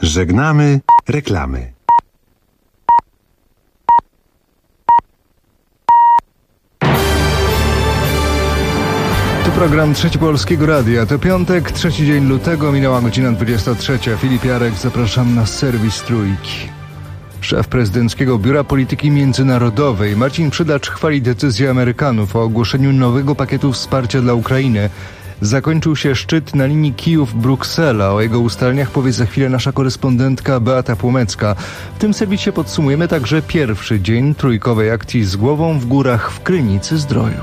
Żegnamy reklamy. To program Trzeci Polskiego Radia. To piątek, 3 dzień lutego, minęła godzina 23. Filip Jarek, zapraszam na serwis Trójki. Szef prezydenckiego Biura Polityki Międzynarodowej Marcin Przydacz chwali decyzję Amerykanów o ogłoszeniu nowego pakietu wsparcia dla Ukrainy. Zakończył się szczyt na linii Kijów-Bruksela. O jego ustaleniach powie za chwilę nasza korespondentka Beata Płomecka. W tym serwisie podsumujemy także pierwszy dzień trójkowej akcji z głową w górach w Krynicy Zdroju.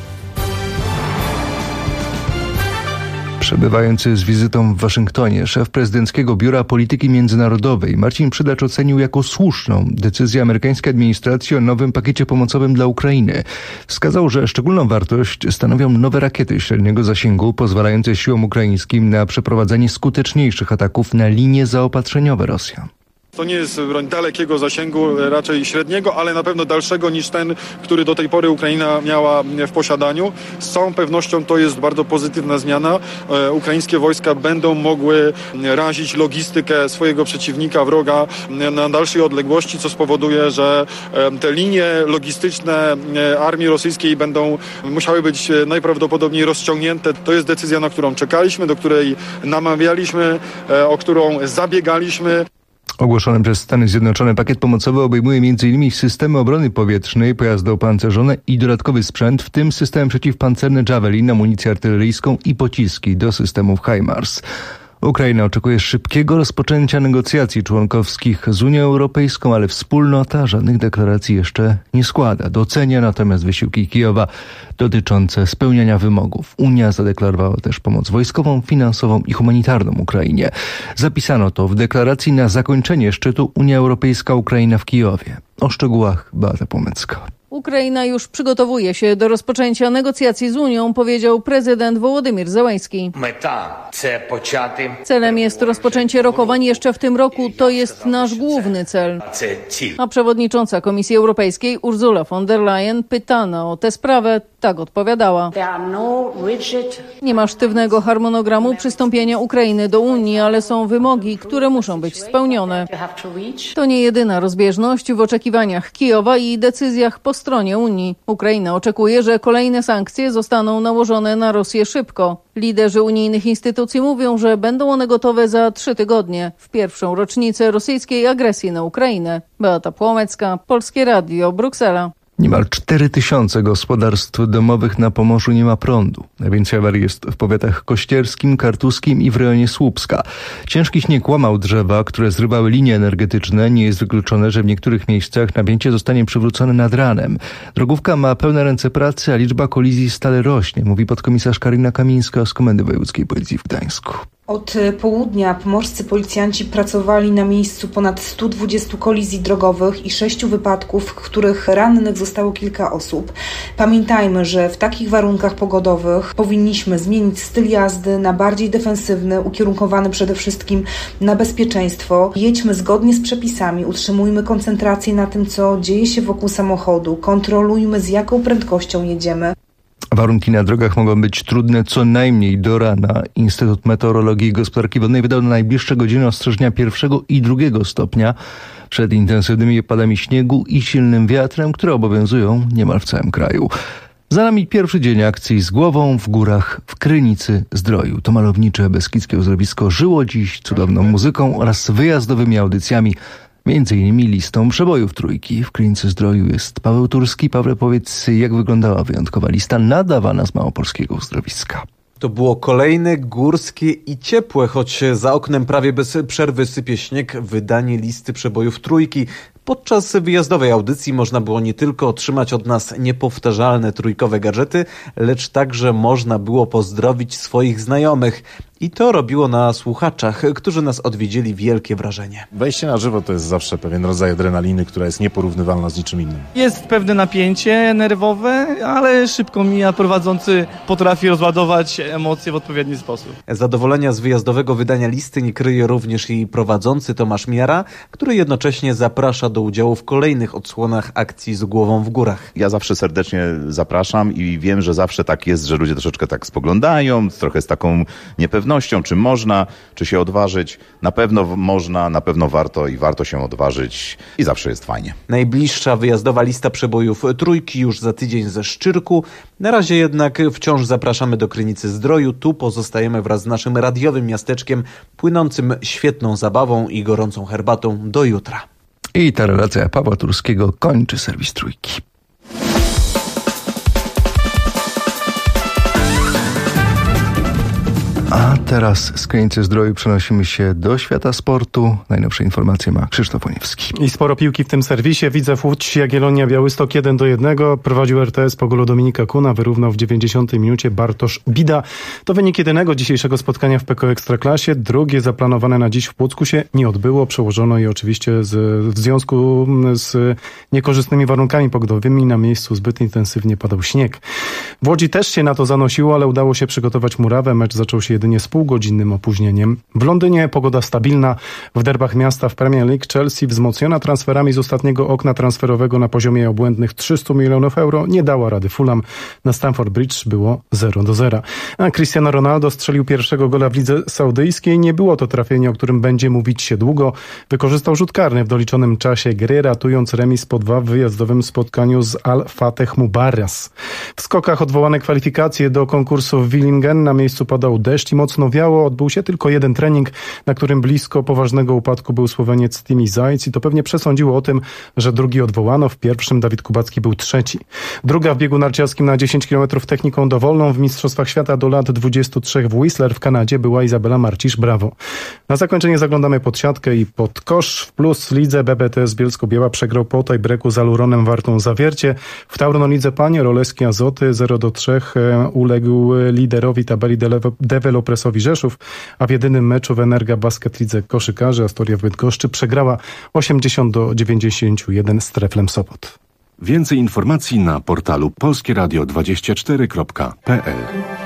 Przebywający z wizytą w Waszyngtonie szef prezydenckiego Biura Polityki Międzynarodowej Marcin Przydacz ocenił jako słuszną decyzję amerykańskiej administracji o nowym pakiecie pomocowym dla Ukrainy. Wskazał, że szczególną wartość stanowią nowe rakiety średniego zasięgu pozwalające siłom ukraińskim na przeprowadzenie skuteczniejszych ataków na linie zaopatrzeniowe Rosjan. To nie jest broń dalekiego zasięgu, raczej średniego, ale na pewno dalszego niż ten, który do tej pory Ukraina miała w posiadaniu. Z całą pewnością to jest bardzo pozytywna zmiana. Ukraińskie wojska będą mogły razić logistykę swojego przeciwnika, wroga na dalszej odległości, co spowoduje, że te linie logistyczne armii rosyjskiej będą musiały być najprawdopodobniej rozciągnięte. To jest decyzja, na którą czekaliśmy, do której namawialiśmy, o którą zabiegaliśmy. Ogłoszony przez Stany Zjednoczone pakiet pomocowy obejmuje m.in. systemy obrony powietrznej, pojazdy opancerzone i dodatkowy sprzęt, w tym system przeciwpancerny Javelin, amunicję artyleryjską i pociski do systemów HIMARS. Ukraina oczekuje szybkiego rozpoczęcia negocjacji członkowskich z Unią Europejską, ale wspólnota żadnych deklaracji jeszcze nie składa. Docenia natomiast wysiłki Kijowa dotyczące spełniania wymogów. Unia zadeklarowała też pomoc wojskową, finansową i humanitarną Ukrainie. Zapisano to w deklaracji na zakończenie szczytu Unia Europejska-Ukraina w Kijowie. O szczegółach Beata Płomecka. Ukraina już przygotowuje się do rozpoczęcia negocjacji z Unią, powiedział prezydent Wołodymyr Zełański. Celem jest rozpoczęcie rokowań jeszcze w tym roku. To jest nasz główny cel. A przewodnicząca Komisji Europejskiej Ursula von der Leyen, pytana o tę sprawę, tak odpowiadała. Nie ma sztywnego harmonogramu przystąpienia Ukrainy do Unii, ale są wymogi, które muszą być spełnione. To nie jedyna rozbieżność w oczekiwaniach Kijowa i decyzjach po stronie Unii. Ukraina oczekuje, że kolejne sankcje zostaną nałożone na Rosję szybko. Liderzy unijnych instytucji mówią, że będą one gotowe za 3 tygodnie, w pierwszą rocznicę rosyjskiej agresji na Ukrainę. Beata Płomecka, Polskie Radio, Bruksela. Niemal 4000 gospodarstw domowych na Pomorzu nie ma prądu. Najwięcej awarii jest w powiatach kościerskim, kartuskim i w rejonie Słupska. Ciężki śnieg łamał drzewa, które zrywały linie energetyczne. Nie jest wykluczone, że w niektórych miejscach napięcie zostanie przywrócone nad ranem. Drogówka ma pełne ręce pracy, a liczba kolizji stale rośnie, mówi podkomisarz Karina Kamińska z Komendy Wojewódzkiej Policji w Gdańsku. Od południa pomorscy policjanci pracowali na miejscu ponad 120 kolizji drogowych i 6 wypadków, w których rannych zostało kilka osób. Pamiętajmy, że w takich warunkach pogodowych powinniśmy zmienić styl jazdy na bardziej defensywny, ukierunkowany przede wszystkim na bezpieczeństwo. Jedźmy zgodnie z przepisami, utrzymujmy koncentrację na tym, co dzieje się wokół samochodu, kontrolujmy, z jaką prędkością jedziemy. Warunki na drogach mogą być trudne co najmniej do rana. Instytut Meteorologii i Gospodarki Wodnej wydał na najbliższe godziny ostrzeżenia 1. i 2. stopnia przed intensywnymi opadami śniegu i silnym wiatrem, które obowiązują niemal w całym kraju. Za nami pierwszy dzień akcji z głową w górach w Krynicy Zdroju. To malownicze beskidzkie uzdrowisko żyło dziś cudowną muzyką oraz wyjazdowymi audycjami. Między innymi listą przebojów Trójki. W Krynicy Zdroju jest Paweł Turski. Paweł, powiedz, jak wyglądała wyjątkowa lista nadawana z małopolskiego uzdrowiska? To było kolejne górskie i ciepłe, choć za oknem prawie bez przerwy sypie śnieg, wydanie listy przebojów Trójki. Podczas wyjazdowej audycji można było nie tylko otrzymać od nas niepowtarzalne trójkowe gadżety, lecz także można było pozdrowić swoich znajomych. I to robiło na słuchaczach, którzy nas odwiedzili, wielkie wrażenie. Wejście na żywo to jest zawsze pewien rodzaj adrenaliny, która jest nieporównywalna z niczym innym. Jest pewne napięcie nerwowe, ale szybko mija. Prowadzący potrafi rozładować emocje w odpowiedni sposób. Zadowolenia z wyjazdowego wydania listy nie kryje również i prowadzący Tomasz Miara, który jednocześnie zaprasza do udziału w kolejnych odsłonach akcji z głową w górach. Ja zawsze serdecznie zapraszam i wiem, że zawsze tak jest, że ludzie troszeczkę tak spoglądają, trochę z taką niepewnością, pewnością, czy można, czy się odważyć. Na pewno można, na pewno warto i warto się odważyć i zawsze jest fajnie. Najbliższa wyjazdowa lista przebojów trójki już za tydzień ze Szczyrku. Na razie jednak wciąż zapraszamy do Krynicy Zdroju. Tu pozostajemy wraz z naszym radiowym miasteczkiem płynącym świetną zabawą i gorącą herbatą do jutra. I ta relacja Pawła Turskiego kończy serwis Trójki. A teraz z Krynicy Zdroju przenosimy się do świata sportu. Najnowsze informacje ma Krzysztof Oniewski. I sporo piłki w tym serwisie. Widzew Łódź, Jagiellonia, Białystok 1-1. Prowadził RTS po golu Dominika Kuna. Wyrównał w 90 minucie Bartosz Bida. To wynik jedynego dzisiejszego spotkania w PKO Ekstraklasie. Drugie zaplanowane na dziś w Płocku się nie odbyło. Przełożono je oczywiście w związku z niekorzystnymi warunkami pogodowymi. Na miejscu zbyt intensywnie padał śnieg. W Łodzi też się na to zanosiło, ale udało się przygotować murawę. Mecz zaczął się jedynie z półgodzinnym opóźnieniem. W Londynie pogoda stabilna. W derbach miasta w Premier League Chelsea, wzmocniona transferami z ostatniego okna transferowego na poziomie obłędnych 300 milionów euro, nie dała rady Fulham. Na Stamford Bridge było 0-0. A Cristiano Ronaldo strzelił pierwszego gola w lidze saudyjskiej. Nie było to trafienie, o którym będzie mówić się długo. Wykorzystał rzut karny w doliczonym czasie gry, ratując remis po 2 w wyjazdowym spotkaniu z Al Fateh Mubaraz. W skokach odwołane kwalifikacje do konkursu w Willingen. Na miejscu padał deszcz i mocno wiało. Odbył się tylko jeden trening, na którym blisko poważnego upadku był Słoweniec Timi Zajc i to pewnie przesądziło o tym, że drugi odwołano. W pierwszym Dawid Kubacki był trzeci. Druga w biegu narciarskim na 10 km techniką dowolną w Mistrzostwach Świata do lat 23 w Whistler w Kanadzie była Izabela Marcisz-Brawo. Na zakończenie zaglądamy pod siatkę i pod kosz. W plus lidze BBTS Bielsko-Biała przegrał po tie-breaku z Aluronem Wartą Zawiercie. W Taurolidze Panie Roleski Azoty 0-3 uległ liderowi tabeli Developresowi Rzeszów, a w jedynym meczu w Energa Basket Lidze koszykarzy Astoria w Bydgoszczy przegrała 80-91 z Treflem Sopot. Więcej informacji na portalu polskieradio24.pl.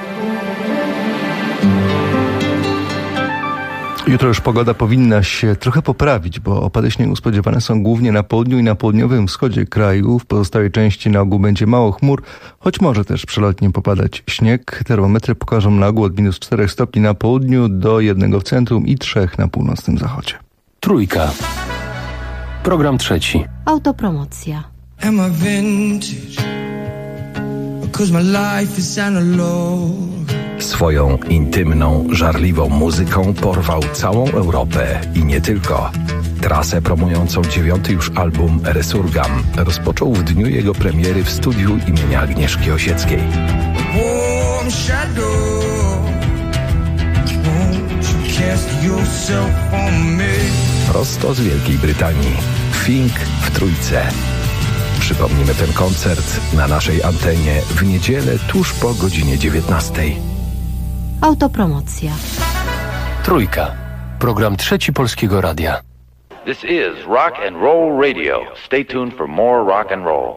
Jutro już pogoda powinna się trochę poprawić, bo opady śniegu spodziewane są głównie na południu i na południowym wschodzie kraju. W pozostałej części na ogół będzie mało chmur, choć może też przelotnie popadać śnieg. Termometry pokażą na ogół od -4 stopni na południu do 1 w centrum i 3 na północnym zachodzie. Trójka. Program trzeci. Autopromocja. Am I vintage? Because my life is analog. Swoją intymną, żarliwą muzyką porwał całą Europę i nie tylko. Trasę promującą 9. już album Resurgam rozpoczął w dniu jego premiery w studiu imienia Agnieszki Osieckiej. Prosto z Wielkiej Brytanii. Fink w Trójce. Przypomnimy ten koncert na naszej antenie w niedzielę tuż po godzinie 19. Autopromocja. Trójka. Program trzeci Polskiego Radia. This is Rock and Roll Radio. Stay tuned for more rock and roll.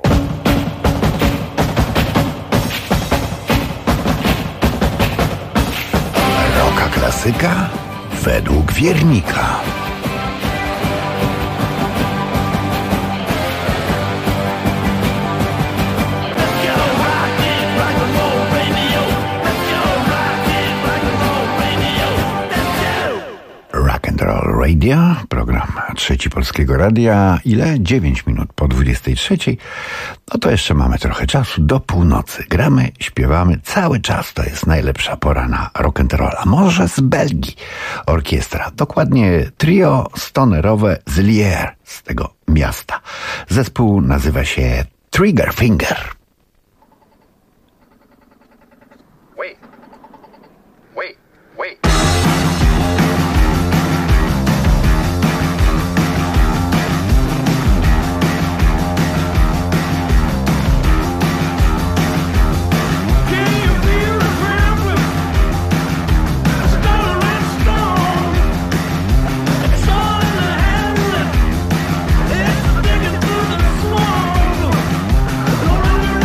Roka klasyka według wiernika. Rock and Roll Radio, program trzeci Polskiego Radia. Ile? 9 minut po 23. No to jeszcze mamy trochę czasu do północy. Gramy, śpiewamy cały czas. To jest najlepsza pora na rock and roll. A może z Belgii orkiestra. Dokładnie trio stonerowe z Lier, z tego miasta. Zespół nazywa się Trigger Finger. Wait. It's digging through the swamp.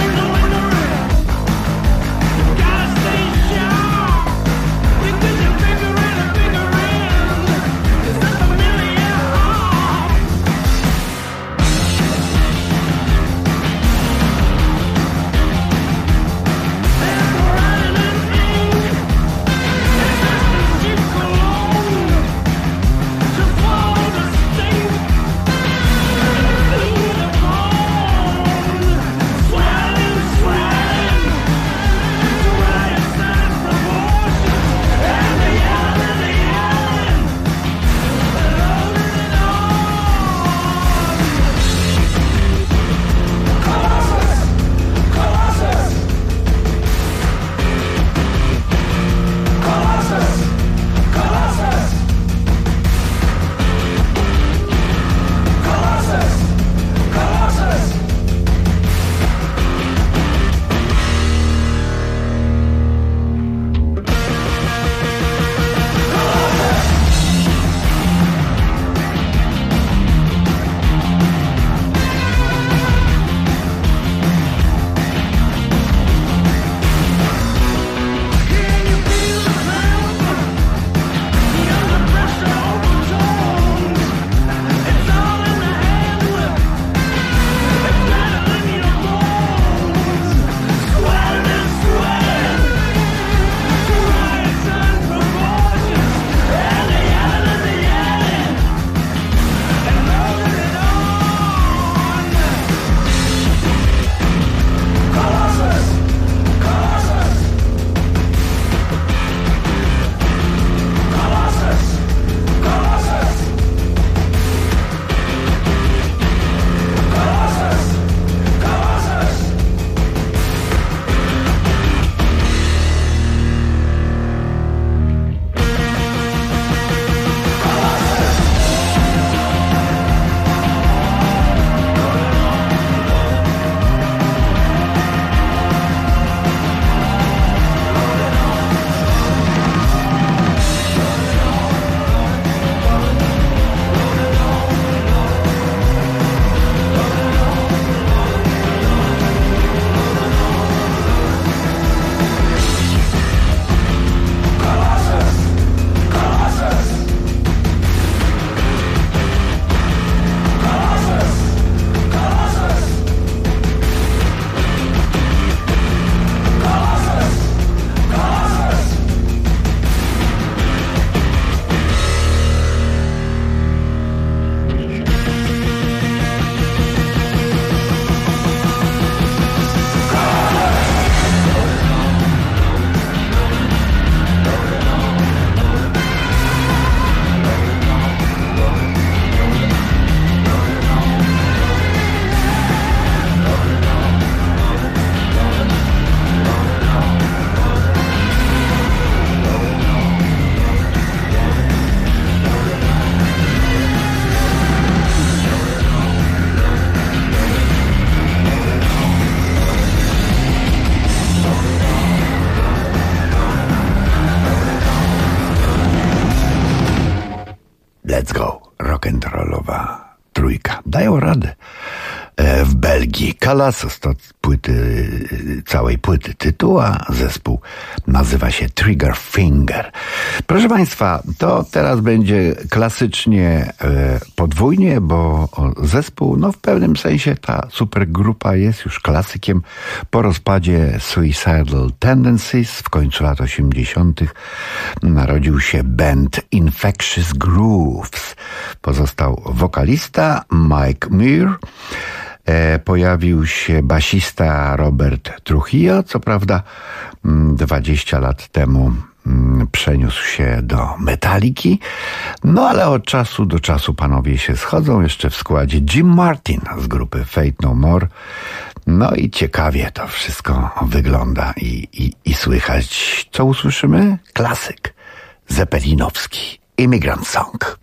Let's go, rock'n'rollowa trójka. Dają radę. W Belgii Kalasos to całej płyty tytuła. Zespół nazywa się Trigger Finger. Proszę Państwa, to teraz będzie klasycznie podwójnie, bo zespół, no w pewnym sensie ta supergrupa jest już klasykiem. Po rozpadzie Suicidal Tendencies w końcu lat 80. narodził się band Infectious Grooves. Pozostał wokalista Mike Muir. Pojawił się basista Robert Trujillo, co prawda 20 lat temu przeniósł się do Metaliki, no ale od czasu do czasu panowie się schodzą, jeszcze w składzie Jim Martin z grupy Fate No More. No i ciekawie to wszystko wygląda i słychać. Co usłyszymy? Klasyk zeppelinowski, Immigrant Song.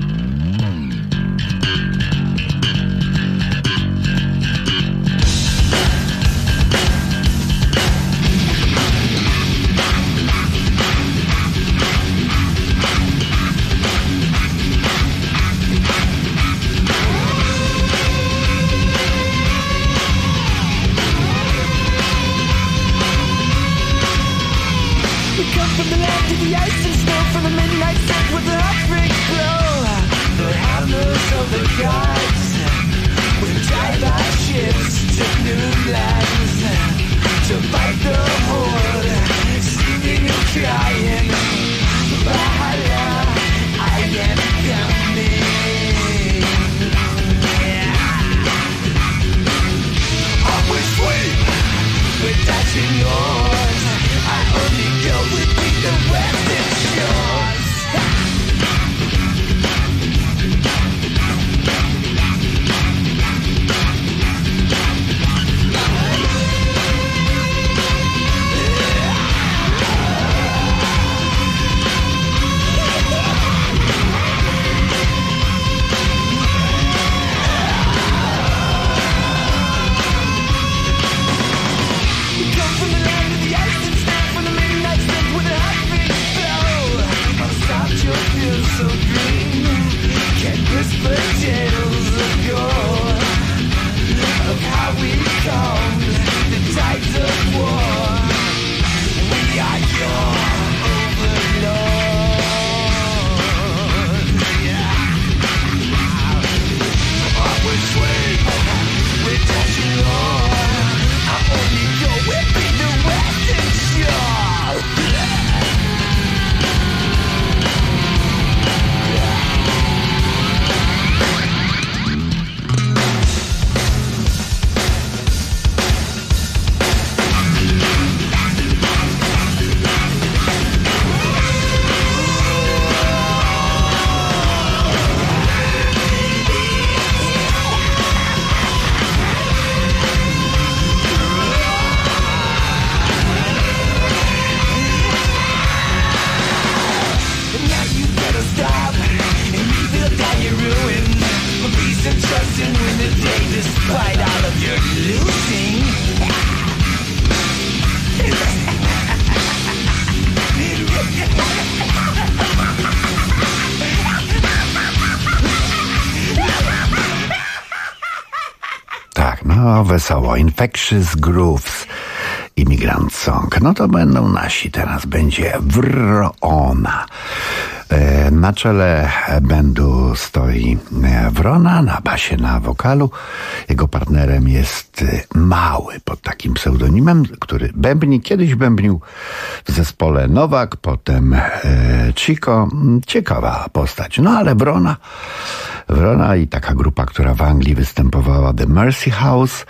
From the land to the ice and snow, from the midnight sun with the heartbreak glow. The hammers of the gods will drive our ships to new lands to fight the horde, singing and crying. Valhalla, I am coming. Always sweet with dashing oars. I only go with the western shores. So green, can't whisper tales of yore, of how we calmed the tides of war. We are your overlords. Always sweet, we're dashing on. I only go with the western shore. Despite all of your losing. Tak, no wesoło. Infectious Grooves, Immigrant Song. No to będą nasi. Teraz będzie Wrona. Na czele bandu stoi Wrona, na basie, na wokalu. Jego partnerem jest Mały, pod takim pseudonimem, który kiedyś bębnił w zespole Nowak, potem Chico. Ciekawa postać. No ale Wrona i taka grupa, która w Anglii występowała, The Mercy House.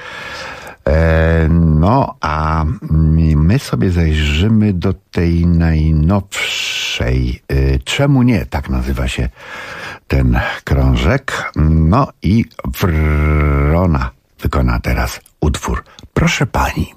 No, a my sobie zajrzymy do tej najnowszej. Czemu nie? Tak nazywa się ten krążek. No i Wrona wykona teraz utwór Proszę Pani.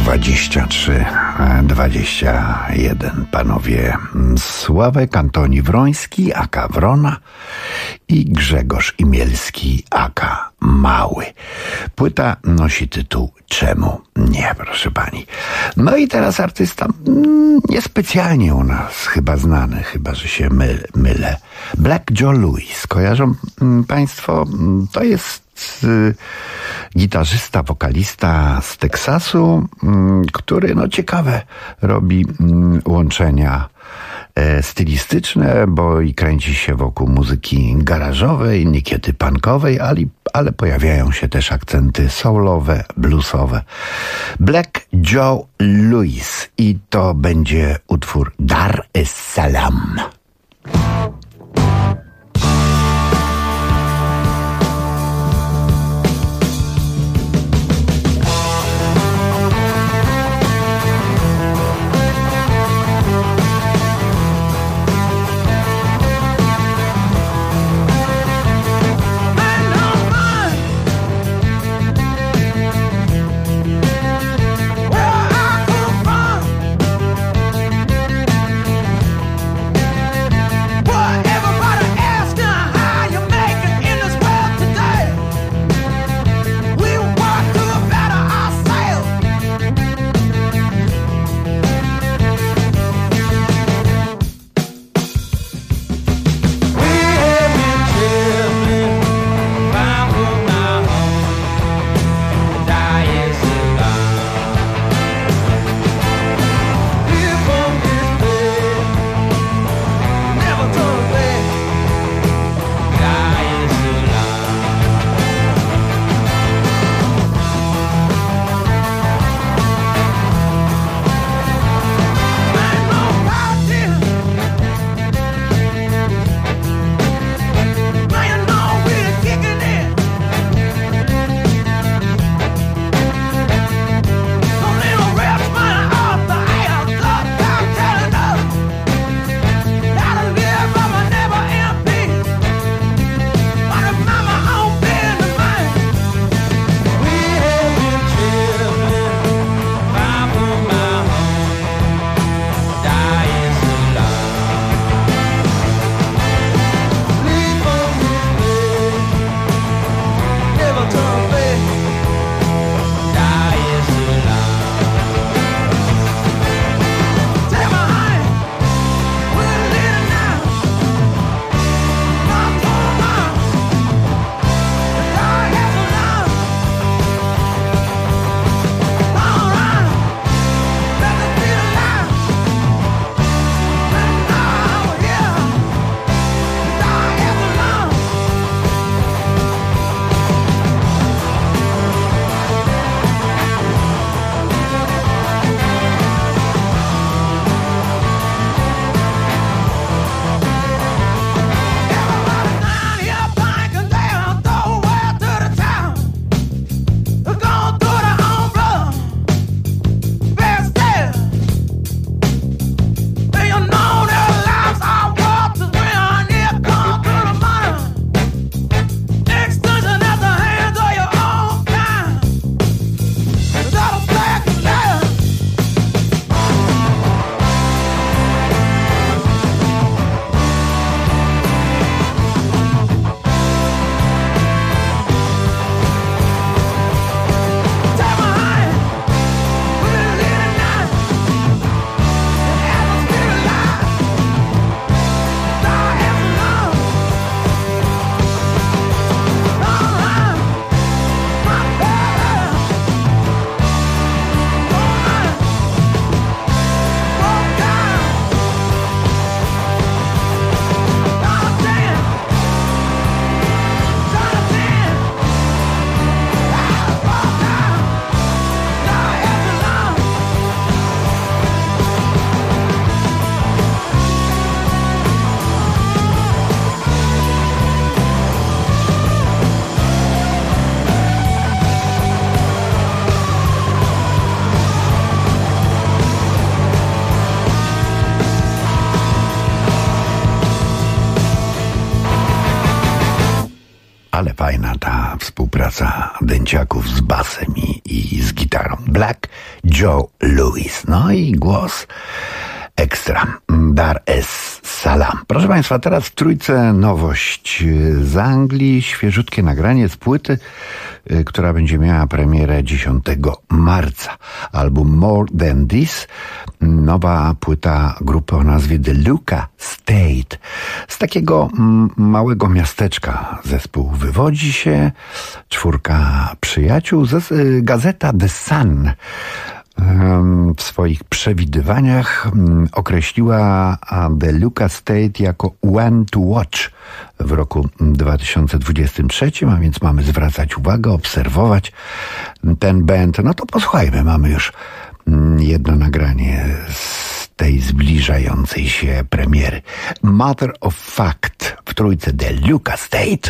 23-21. Panowie Sławek Antoni Wroński, aka Wrona, i Grzegorz Imielski, aka Mały. Płyta nosi tytuł Czemu nie, proszę pani. No i teraz artysta niespecjalnie u nas chyba znany, chyba że się mylę. Black Joe Lewis. Kojarzą państwo? To jest gitarzysta, wokalista z Teksasu, który ciekawe robi łączenia stylistyczne, bo i kręci się wokół muzyki garażowej, niekiedy punkowej, ale pojawiają się też akcenty soulowe, bluesowe. Black Joe Lewis i to będzie utwór Dar es Salaam. What? ale fajna ta współpraca dęciaków z basem i z gitarą. Black Joe Lewis. No i głos ekstra. Dar es Salaam. Proszę Państwa, teraz w trójce nowość z Anglii. Świeżutkie nagranie z płyty, która będzie miała premierę 10 marca. Album More Than This. Nowa płyta grupy o nazwie The Luca State. Z takiego małego miasteczka zespół wywodzi się. 4 przyjaciół. Gazeta The Sun w swoich przewidywaniach określiła The Luca State jako One to Watch w roku 2023, a więc mamy zwracać uwagę, obserwować ten band. No to posłuchajmy, mamy już jedno nagranie z tej zbliżającej się premiery. Matter of Fact w trójce The Luca State.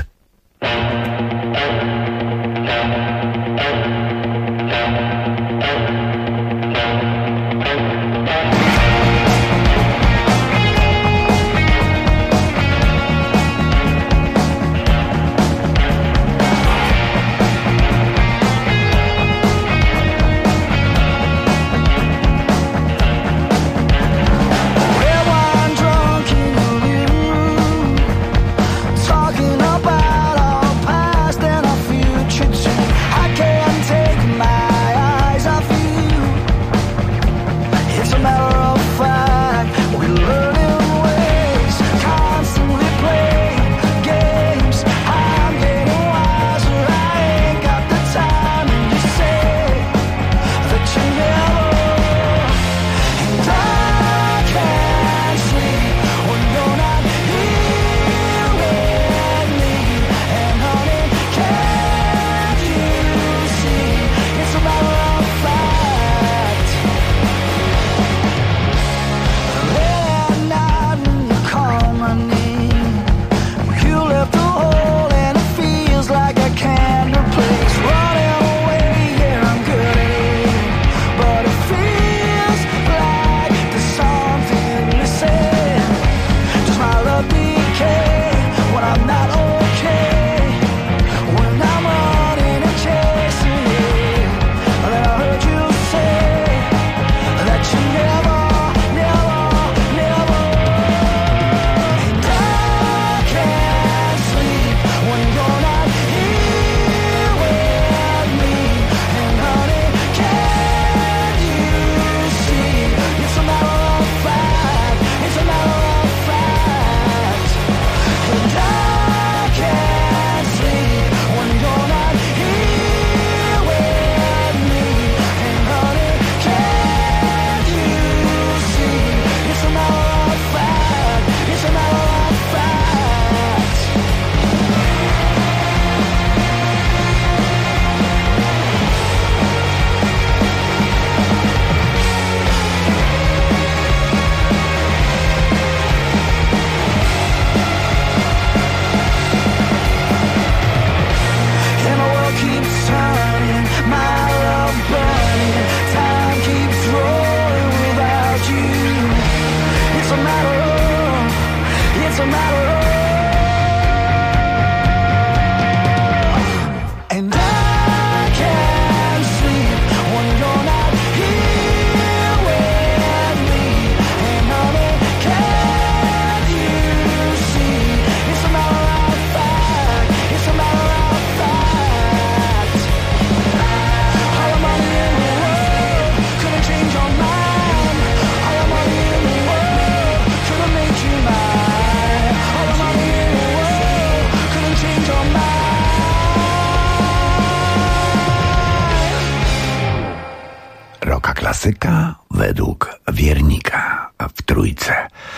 Klasyka według wiernika w trójce.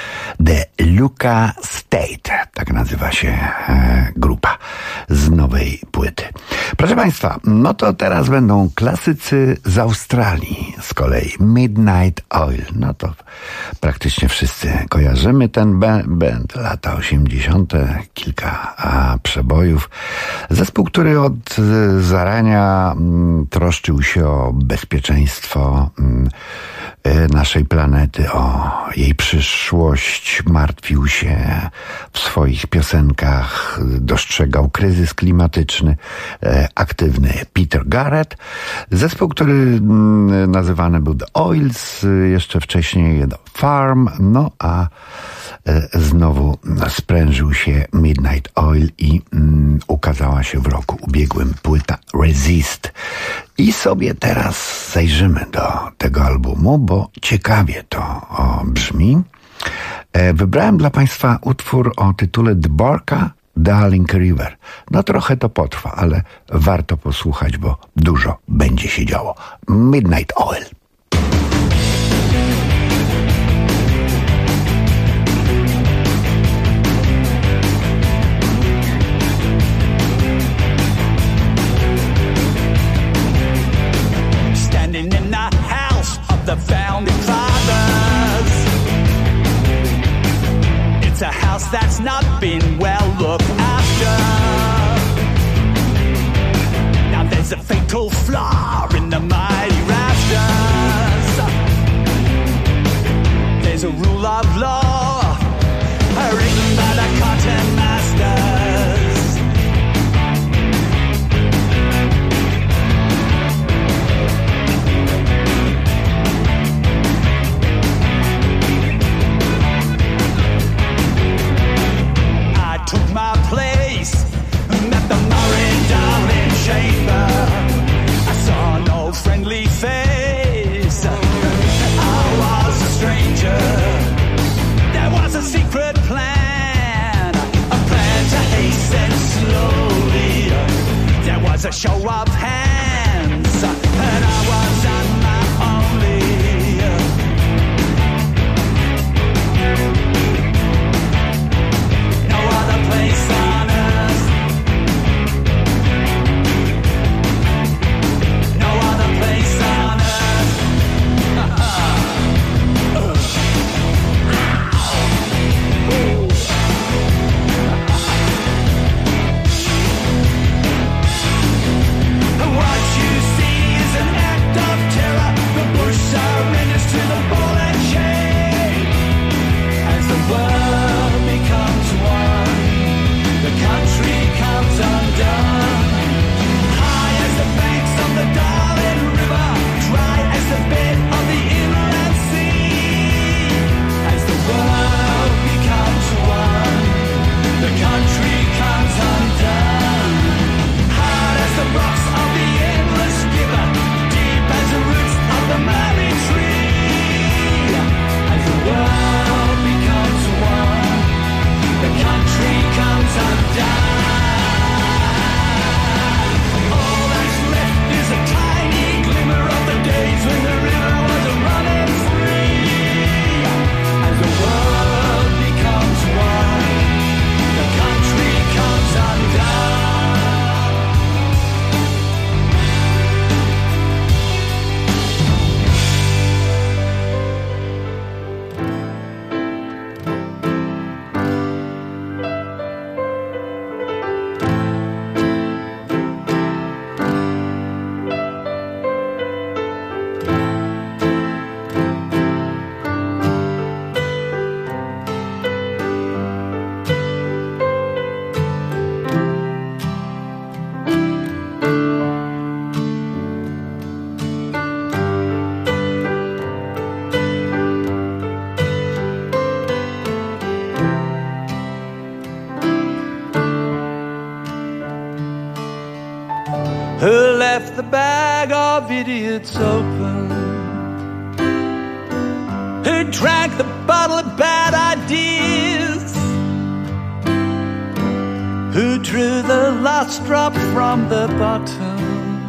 The Luca State, tak nazywa się grupa z nowej płyty. Proszę Państwa, no to teraz będą klasycy z Australii. Z kolei Midnight Oil. No to praktycznie wszyscy kojarzymy ten band. Lata 80., kilka przebojów. Zespół, który od zarania troszczył się o bezpieczeństwo naszej planety, o jej przyszłość, martwił się w swoich piosenkach, dostrzegał kryzys klimatyczny, aktywny Peter Garrett. Zespół, który nazywany był The Oils, jeszcze wcześniej The Farm, no a znowu sprężył się Midnight Oil i ukazała się w roku ubiegłym płyta Resist. I sobie teraz zajrzymy do tego albumu, bo ciekawie to brzmi. Wybrałem dla Państwa utwór o tytule The Barca Darling River. No trochę to potrwa, ale warto posłuchać, bo dużo będzie się działo. Midnight Oil. The founding fathers. It's a house that's not been well looked after. Now there's a fatal flaw in the mighty rafters. There's a rule of law written by the cotton masters. Took my place at the Murray-Darling chamber. I saw no friendly face. I was a stranger. There was a secret plan, a plan to hasten slowly. There was a show of hands, and I was on my only. Place on earth, no other place on earth. What you see is an act of terror. The bush surrenders to the ball and chain as the world becomes one. The country comes undone. High as the banks of the Darling River, dry as the bed of the inland sea. As the world becomes one, the country comes undone. Hard as the rocks of the endless river, deep as the roots of the Murray tree. As the world becomes one, the country comes undone. All that's left is a tiny glimmer of the days when the river was running free. As the world becomes one, the country comes undone. Who left the bag of idiots open? Who drank the bottle of bad ideas? Who drew the last drop from the bottom?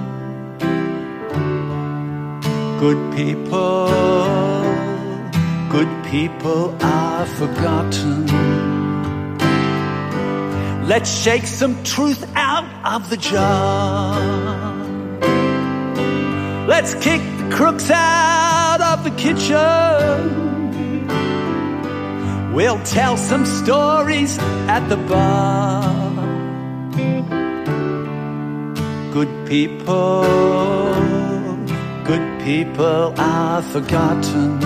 Good people are forgotten. Let's shake some truth out of the jar. Let's kick the crooks out of the kitchen. We'll tell some stories at the bar. Good Good people are forgotten.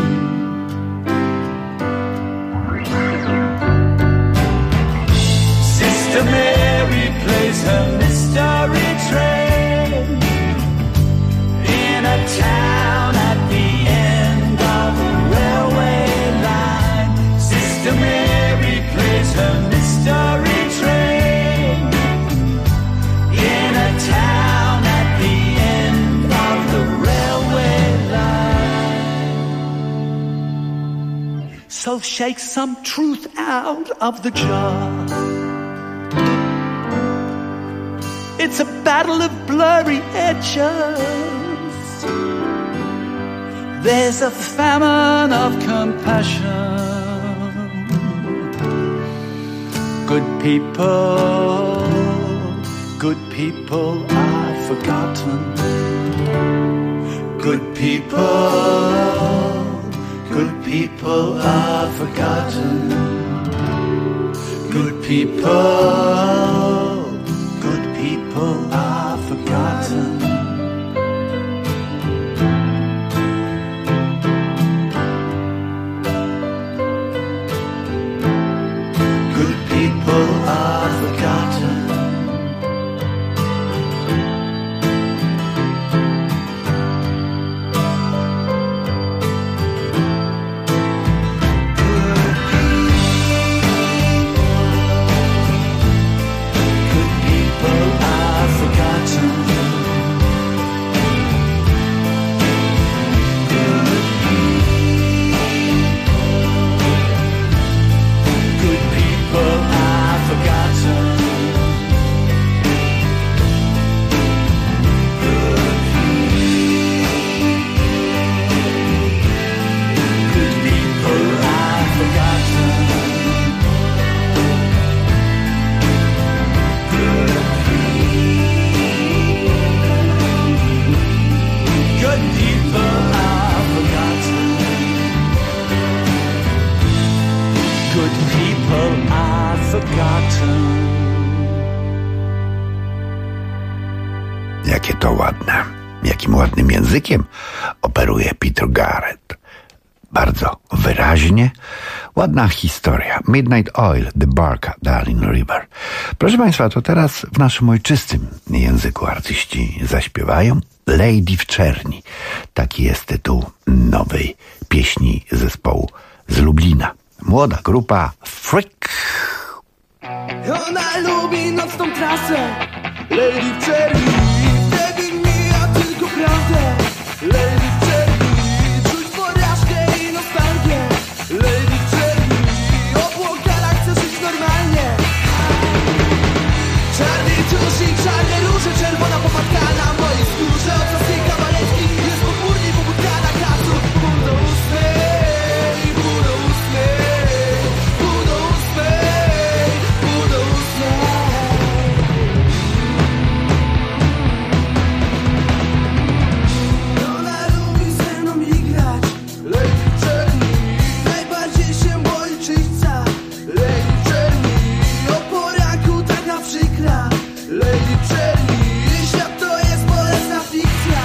Sister Mary plays her mystery train in a town at the end of the railway line. Sister Mary plays her mystery train in a town at the end of the railway line. So shake some truth out of the jar. It's a battle of blurry edges. There's a famine of compassion. Good people are forgotten. Good people are forgotten. Good people are forgotten. Good people are forgotten. Jakie to ładne. Jakim ładnym językiem operuje Peter Garrett. Bardzo wyraźnie. Ładna historia. Midnight Oil, The Barca, Darling River. Proszę Państwa, to teraz w naszym ojczystym języku artyści zaśpiewają Lady w czerni. Taki jest tytuł nowej pieśni zespołu z Lublina. Młoda grupa Freak. Ona lubi nocną trasę, Lady w czerni. Wtedy mija tylko prawdę, Lady w czerni. Czuć porażkę i nostalgię, Lady w czerni. Obłąkana chce żyć normalnie. Czarny tusz i czarne róże, czerwona popadka na mojej skórze. Oczasnej kawalerki jest podwórnie pobudka na kasu. Pół do ósmej, pół do ósmej, pół do ósmej, pół do ósmej. Ona lubi ze mną igrać, Lady w czerni. Najbardziej się boi czyśćca, Lady w czerni. O poranku taka przykra, Lady w czerni. Świat to jest bolesna fikcja.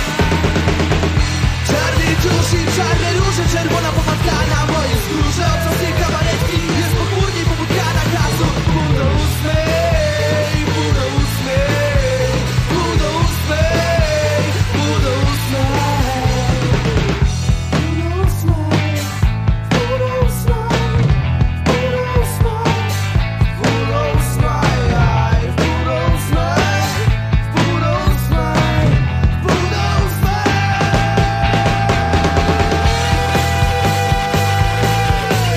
Czarny tusz i czarne róże, czerwona popadka na mojej skórze. Oczasnej kawalerki jest podwórnie pobudka na kasu. Pół do ósmej, pół do ósmej, pół do ósmej, pół do ósmej, pół do ósmej, pół do ósmej, pół do ósmej, pół do ósmej, aj, pół do ósmej, pół do ósmej, pół do ósmej.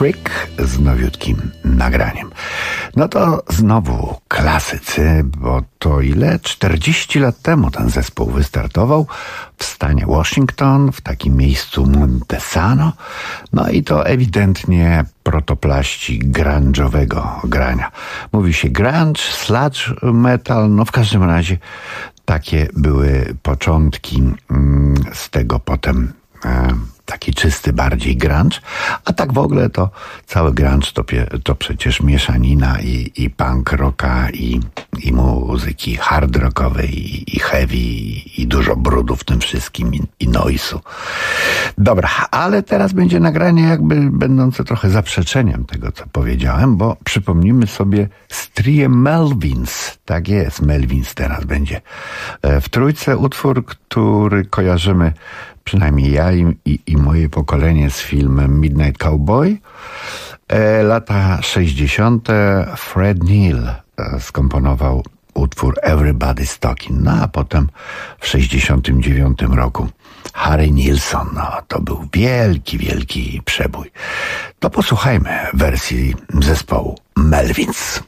Freak z nowiutkim nagraniem. No to znowu klasycy, bo to ile? 40 lat temu ten zespół wystartował w stanie Washington, w takim miejscu Montesano. No i to ewidentnie protoplaści grunge'owego grania. Mówi się grunge, sludge metal, no w każdym razie takie były początki, z tego potem taki czysty bardziej grunge, a tak w ogóle to cały grunge to przecież mieszanina i punk rocka i muzyki hard rockowej i heavy i dużo brudu w tym wszystkim i noisu. Dobra, ale teraz będzie nagranie jakby będące trochę zaprzeczeniem tego, co powiedziałem, bo przypomnimy sobie z triem Melvins. Tak jest, Melvins teraz będzie w trójce utwór, który kojarzymy przynajmniej ja i moje pokolenie z filmem Midnight Cowboy. Lata 60. Fred Neil skomponował utwór Everybody's Talking, no a potem w 69 roku Harry Nilsson, no to był wielki, wielki przebój. To posłuchajmy wersji zespołu Melvins.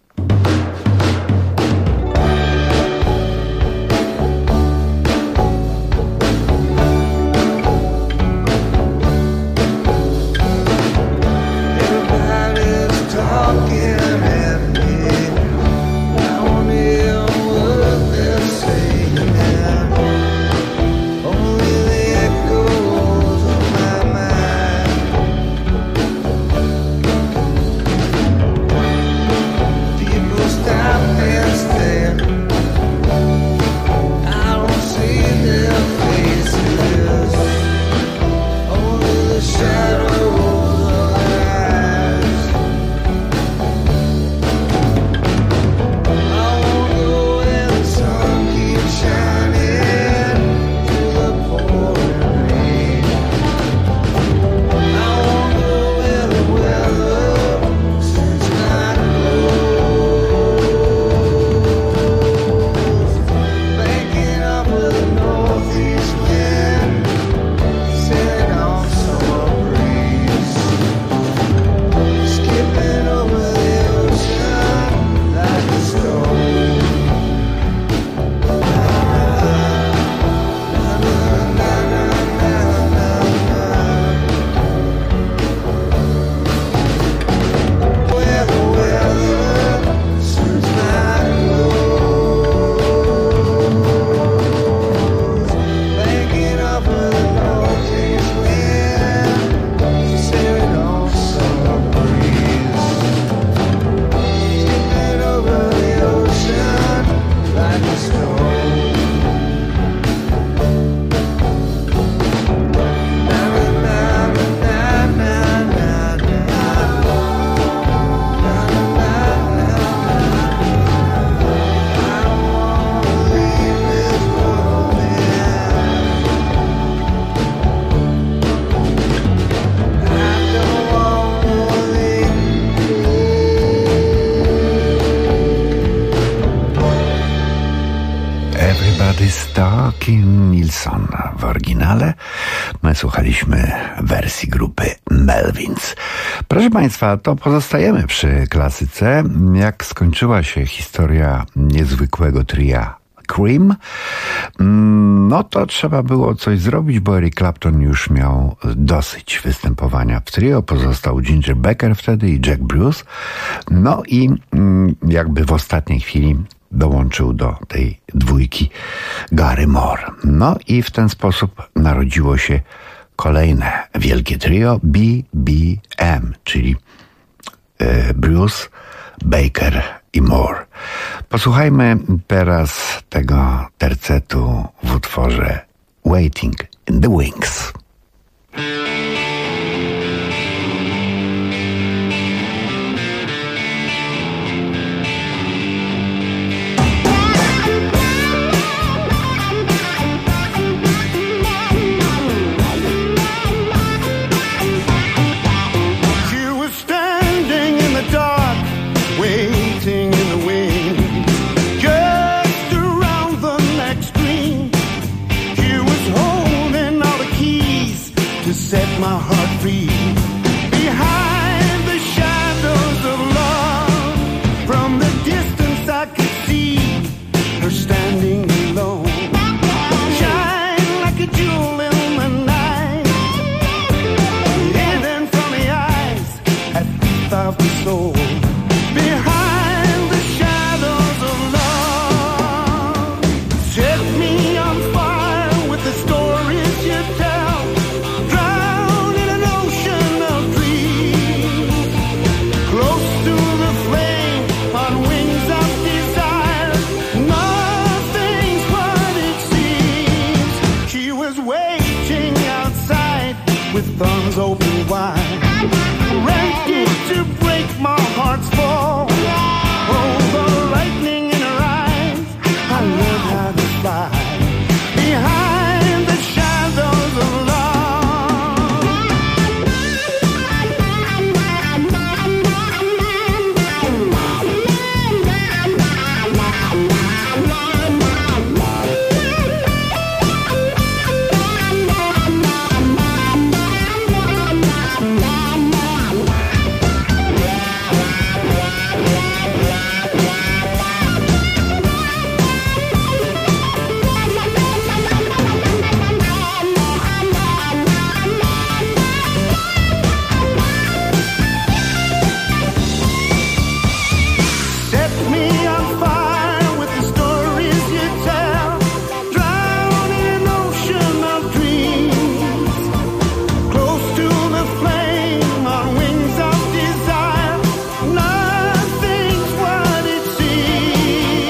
Nilsson w oryginale. My słuchaliśmy wersji grupy Melvins. Proszę Państwa, to pozostajemy przy klasyce. Jak skończyła się historia niezwykłego tria Cream, no to trzeba było coś zrobić, bo Eric Clapton już miał dosyć występowania w trio. Pozostał Ginger Baker wtedy i Jack Bruce. No i jakby w ostatniej chwili dołączył do tej dwójki Gary Moore. No i w ten sposób narodziło się kolejne wielkie trio BBM, czyli Bruce, Baker i Moore. Posłuchajmy teraz tego tercetu w utworze Waiting in the Wings. Holding all the keys. her standing alone. Shine like a jewel in the night, hidden from the eyes at feet of the soul. Behind the shadows of love, set me on fire with the stories you tell. Drown in an ocean of dreams, close to the flame on wings of desire. Nothing's what it seems. She was waiting outside with thumbs open wide, ready to break my heart's fall. Oh, the lightning in her eyes, I learned how to fly behind the shadows of love. Set me on fire with the stories you tell. Drown in an ocean of dreams, close to the flame on wings of desire. Nothing's what it seems.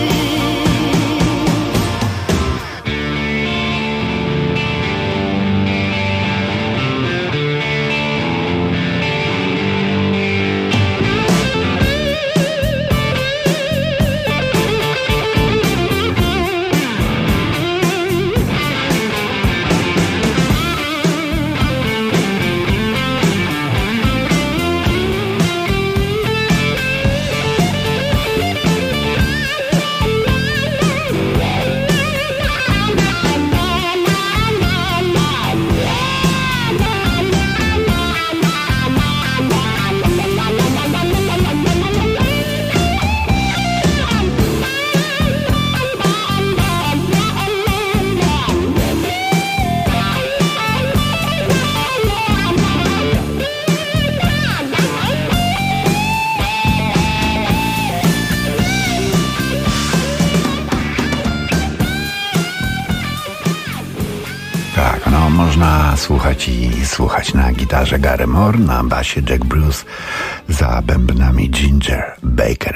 Tak, no można słuchać i słuchać na gitarze Gary Moore, na basie Jack Bruce, za bębnami Ginger Baker,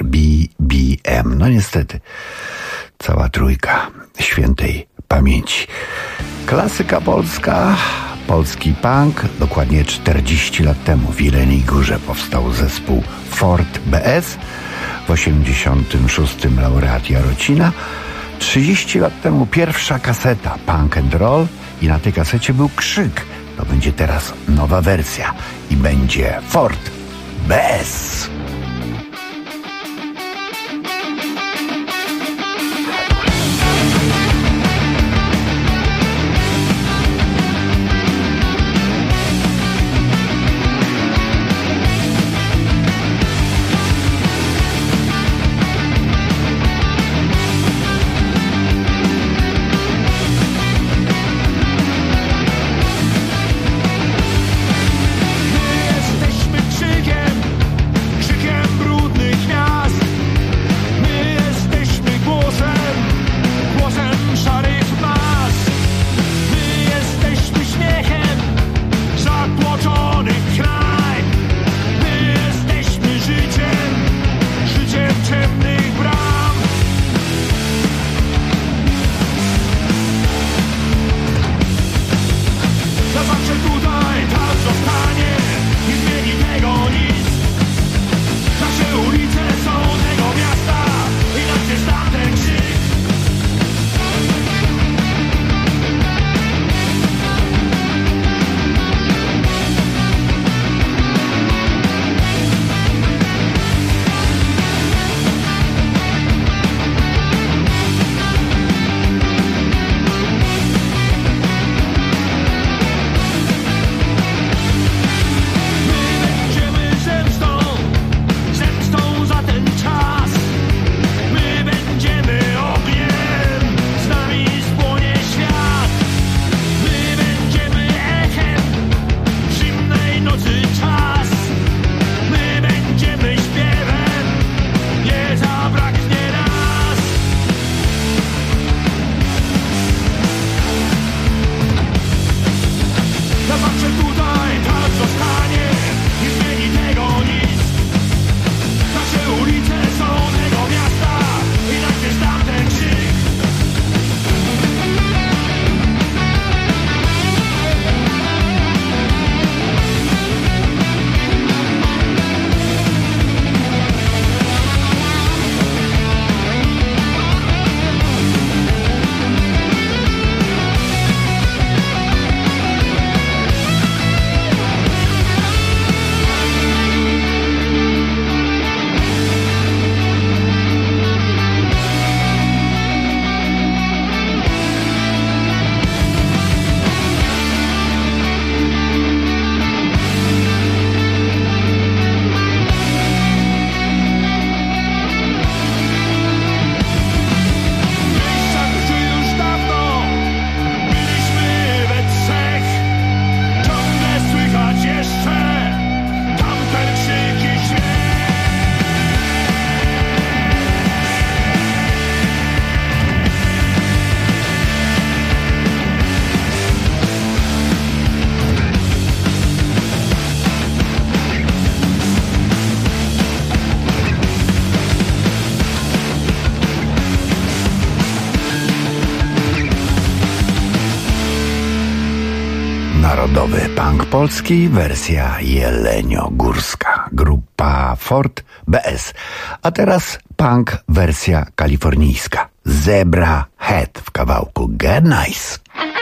BBM. No niestety, cała trójka świętej pamięci. Klasyka polska, polski punk. Dokładnie 40 lat temu w Jeleniej Górze powstał zespół Fort BS. W 86 laureat Jarocina. 30 lat temu pierwsza kaseta Punk and Roll i na tej kasecie był krzyk. To będzie teraz nowa wersja i będzie Fort BS. Jesteśmy krzykiem, Narodowy punk polski, wersja jeleniogórska, grupa Fort BS. A teraz punk wersja kalifornijska, Zebra Head w kawałku Get Nice.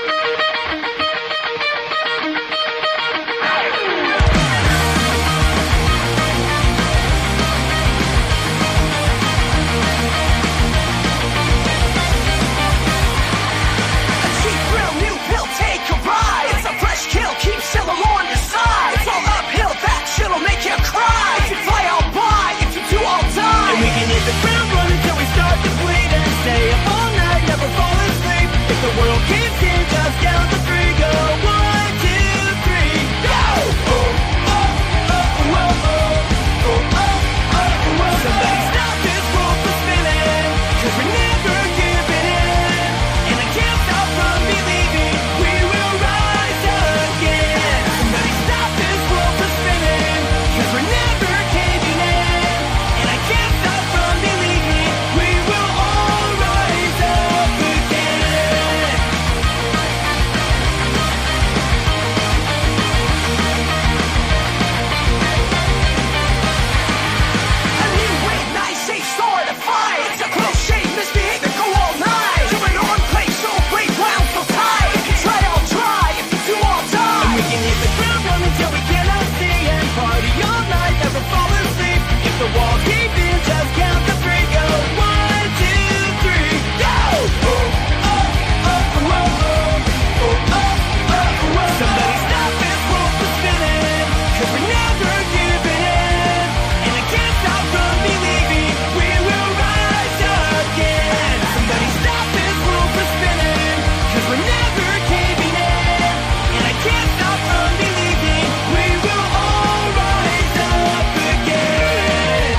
The world keeps in, just down to three, go 1, 2, 3, go! Oh, oh, oh, oh, oh, oh, oh, oh, oh. Somebody stop this world from spinning, 'cause we're never giving in, and I can't stop from believing we will rise again. Somebody stop this world from spinning, 'cause we're never caving in, and I can't stop from believing we will all rise up again. A new way, nice, safe, sword to fight. It's a close shave, misbehavior, go all night. To an on play, so great, wound so tight. If you try, I'll try. If you do, I'll die. And we can hit the ground running till we cannot see, and party all night, never fall asleep. If the walls keep in, just count to three. Go 1, 2, 3, go! Oh, oh, oh, oh, oh, oh, oh, oh, oh. Somebody stop this world from spinning, 'cause we're never giving in, and I can't stop from believing we will rise again. Somebody stop this world from spinning, 'cause we're never caving in, and I can't stop from believing we will all rise up again.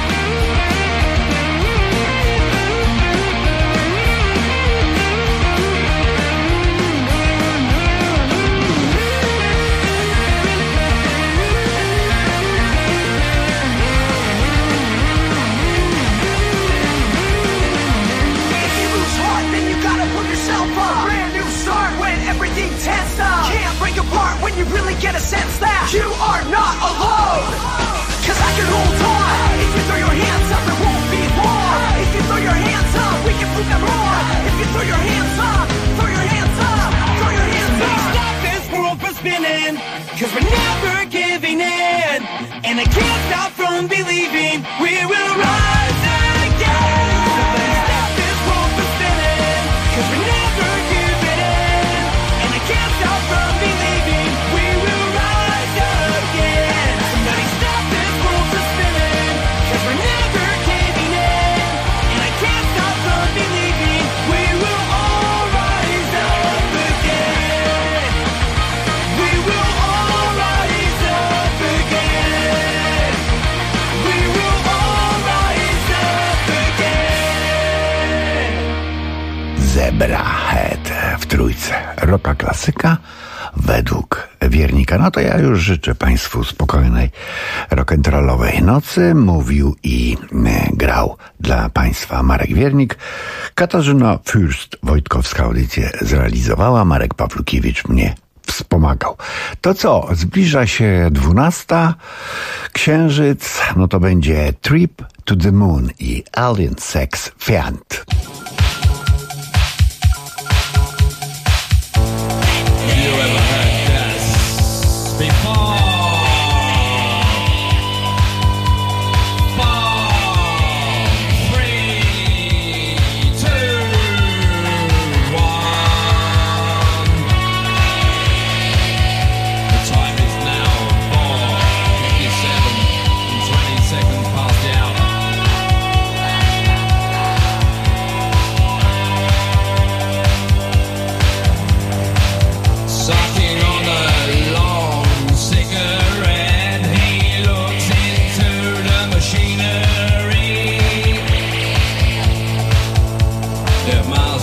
If you lose heart, then you gotta pull yourself up. Brand new start when everything tensed up. Can't break apart when you really get a sense that you are not alone. 'Cause I can hold on. If you throw your hands up, there won't be war. If you throw your hands up, we can prove them more. If you throw your hands up, throw your hands up, throw your hands up. Stop this world from spinning, 'cause we're never giving in, and I can't stop from believing we will rise again. Somebody stop this world from spinning, 'cause we're never giving in, and I can't stop from believing we will rise again. Somebody stop this world from spinning, 'cause we're never caving in, and I can't stop from believing we will all rise up again. We will all rise up again. We will all rise up again. Zebra Head w trójce. Rocka klasyka według Wiernika. No to ja już życzę Państwu spokojnej rock'n'rollowej nocy. Mówił i grał dla Państwa Marek Wiernik. Katarzyna Fürst-Wojtkowska audycję zrealizowała. Marek Pawlukiewicz mnie wspomagał. To co? Zbliża się 12. Księżyc. No to będzie Trip to the Moon i Alien Sex Fiend. My